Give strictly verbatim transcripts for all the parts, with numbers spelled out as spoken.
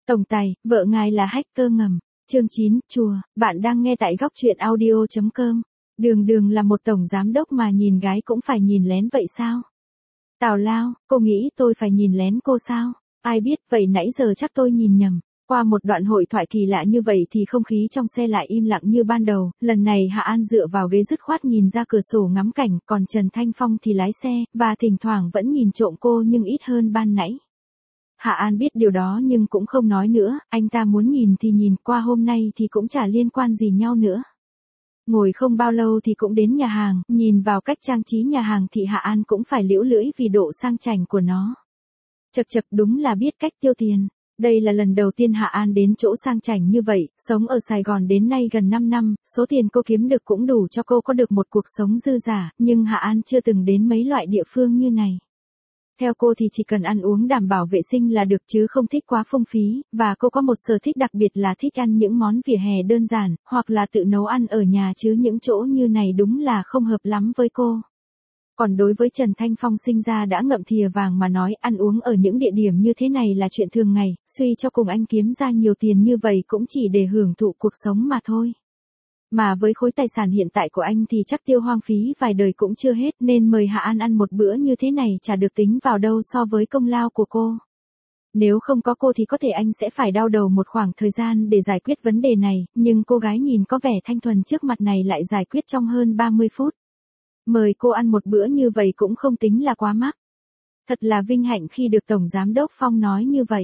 Tổng tài, vợ ngài là hacker ngầm. Chương chín, chùa, bạn đang nghe tại góc truyện audio chấm com. Đường Đường là một tổng giám đốc mà nhìn gái cũng phải nhìn lén vậy sao? Tào Lao, cô nghĩ tôi phải nhìn lén cô sao? Ai biết, vậy nãy giờ chắc tôi nhìn nhầm. Qua một đoạn hội thoại kỳ lạ như vậy thì không khí trong xe lại im lặng như ban đầu, lần này Hạ An dựa vào ghế dứt khoát nhìn ra cửa sổ ngắm cảnh, còn Trần Thanh Phong thì lái xe, và thỉnh thoảng vẫn nhìn trộm cô nhưng ít hơn ban nãy. Hạ An biết điều đó nhưng cũng không nói nữa, anh ta muốn nhìn thì nhìn, qua hôm nay thì cũng chả liên quan gì nhau nữa. Ngồi không bao lâu thì cũng đến nhà hàng, nhìn vào cách trang trí nhà hàng thì Hạ An cũng phải liễu lưỡi vì độ sang chảnh của nó. Chật chật, đúng là biết cách tiêu tiền. Đây là lần đầu tiên Hạ An đến chỗ sang chảnh như vậy, sống ở Sài Gòn đến nay gần năm năm, số tiền cô kiếm được cũng đủ cho cô có được một cuộc sống dư dả, nhưng Hạ An chưa từng đến mấy loại địa phương như này. Theo cô thì chỉ cần ăn uống đảm bảo vệ sinh là được chứ không thích quá phung phí, và cô có một sở thích đặc biệt là thích ăn những món vỉa hè đơn giản, hoặc là tự nấu ăn ở nhà chứ những chỗ như này đúng là không hợp lắm với cô. Còn đối với Trần Thanh Phong sinh ra đã ngậm thìa vàng mà nói ăn uống ở những địa điểm như thế này là chuyện thường ngày, suy cho cùng anh kiếm ra nhiều tiền như vậy cũng chỉ để hưởng thụ cuộc sống mà thôi. Mà với khối tài sản hiện tại của anh thì chắc tiêu hoang phí vài đời cũng chưa hết nên mời Hạ An ăn một bữa như thế này chả được tính vào đâu so với công lao của cô. Nếu không có cô thì có thể anh sẽ phải đau đầu một khoảng thời gian để giải quyết vấn đề này, nhưng cô gái nhìn có vẻ thanh thuần trước mặt này lại giải quyết trong hơn ba mươi phút. Mời cô ăn một bữa như vậy cũng không tính là quá mắc. Thật là vinh hạnh khi được Tổng Giám đốc Phong nói như vậy.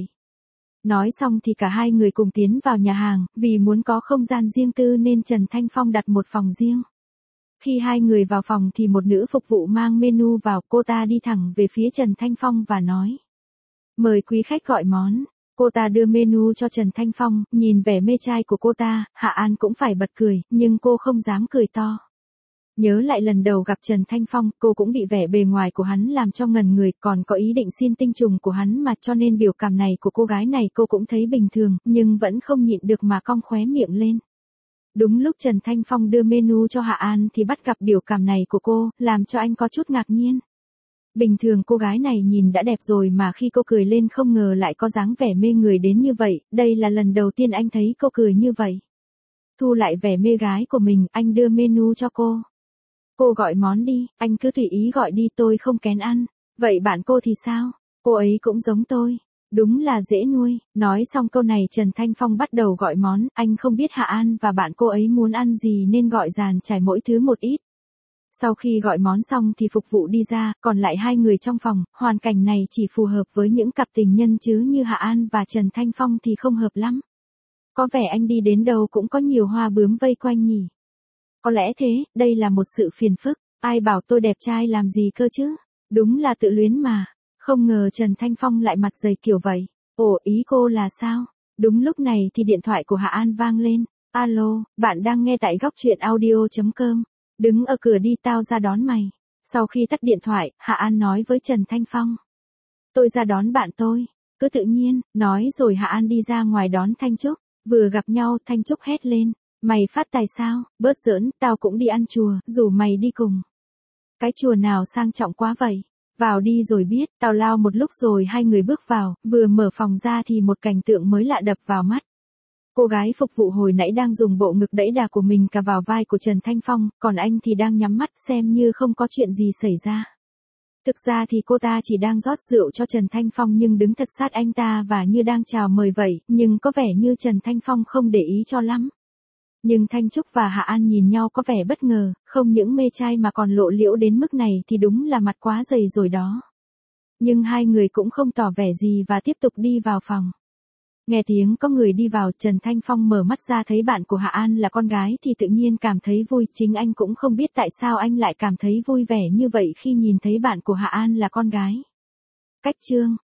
Nói xong thì cả hai người cùng tiến vào nhà hàng, vì muốn có không gian riêng tư nên Trần Thanh Phong đặt một phòng riêng. Khi hai người vào phòng thì một nữ phục vụ mang menu vào, cô ta đi thẳng về phía Trần Thanh Phong và nói: "Mời quý khách gọi món." Cô ta đưa menu cho Trần Thanh Phong, nhìn vẻ mê trai của cô ta, Hạ An cũng phải bật cười, nhưng cô không dám cười to. Nhớ lại lần đầu gặp Trần Thanh Phong, cô cũng bị vẻ bề ngoài của hắn làm cho ngần người, còn có ý định xin tinh trùng của hắn mà, cho nên biểu cảm này của cô gái này cô cũng thấy bình thường, nhưng vẫn không nhịn được mà cong khóe miệng lên. Đúng lúc Trần Thanh Phong đưa menu cho Hạ An thì bắt gặp biểu cảm này của cô, làm cho anh có chút ngạc nhiên. Bình thường cô gái này nhìn đã đẹp rồi mà khi cô cười lên không ngờ lại có dáng vẻ mê người đến như vậy, đây là lần đầu tiên anh thấy cô cười như vậy. Thu lại vẻ mê gái của mình, anh đưa menu cho cô. "Cô gọi món đi, anh cứ tùy ý gọi đi, tôi không kén ăn." "Vậy bạn cô thì sao?" "Cô ấy cũng giống tôi. Đúng là dễ nuôi." Nói xong câu này Trần Thanh Phong bắt đầu gọi món, anh không biết Hạ An và bạn cô ấy muốn ăn gì nên gọi dàn trải mỗi thứ một ít. Sau khi gọi món xong thì phục vụ đi ra, còn lại hai người trong phòng, hoàn cảnh này chỉ phù hợp với những cặp tình nhân chứ như Hạ An và Trần Thanh Phong thì không hợp lắm. Có vẻ anh đi đến đâu cũng có nhiều hoa bướm vây quanh nhỉ. Có lẽ thế, đây là một sự phiền phức, ai bảo tôi đẹp trai làm gì cơ chứ, đúng là tự luyến mà. Không ngờ Trần Thanh Phong lại mặt dày kiểu vậy. Ồ, ý cô là sao? Đúng lúc này thì điện thoại của Hạ An vang lên. "Alo, bạn đang nghe tại góc truyện audio chấm com. Đứng ở cửa đi, tao ra đón mày." Sau khi tắt điện thoại, Hạ An nói với Trần Thanh Phong: "Tôi ra đón bạn tôi." "Cứ tự nhiên." Nói rồi Hạ An đi ra ngoài đón Thanh Trúc. Vừa gặp nhau Thanh Trúc hét lên: "Mày phát tài sao? Bớt giỡn, tao cũng đi ăn chùa, rủ mày đi cùng." "Cái chùa nào sang trọng quá vậy? Vào đi rồi biết." Tào lao một lúc rồi hai người bước vào, vừa mở phòng ra thì một cảnh tượng mới lạ đập vào mắt. Cô gái phục vụ hồi nãy đang dùng bộ ngực đẫy đà của mình cà vào vai của Trần Thanh Phong, còn anh thì đang nhắm mắt xem như không có chuyện gì xảy ra. Thực ra thì cô ta chỉ đang rót rượu cho Trần Thanh Phong nhưng đứng thật sát anh ta và như đang chào mời vậy, nhưng có vẻ như Trần Thanh Phong không để ý cho lắm. Nhưng Thanh Trúc và Hạ An nhìn nhau có vẻ bất ngờ, không những mê trai mà còn lộ liễu đến mức này thì đúng là mặt quá dày rồi đó. Nhưng hai người cũng không tỏ vẻ gì và tiếp tục đi vào phòng. Nghe tiếng có người đi vào, Trần Thanh Phong mở mắt ra thấy bạn của Hạ An là con gái thì tự nhiên cảm thấy vui, chính anh cũng không biết tại sao anh lại cảm thấy vui vẻ như vậy khi nhìn thấy bạn của Hạ An là con gái. Cách chương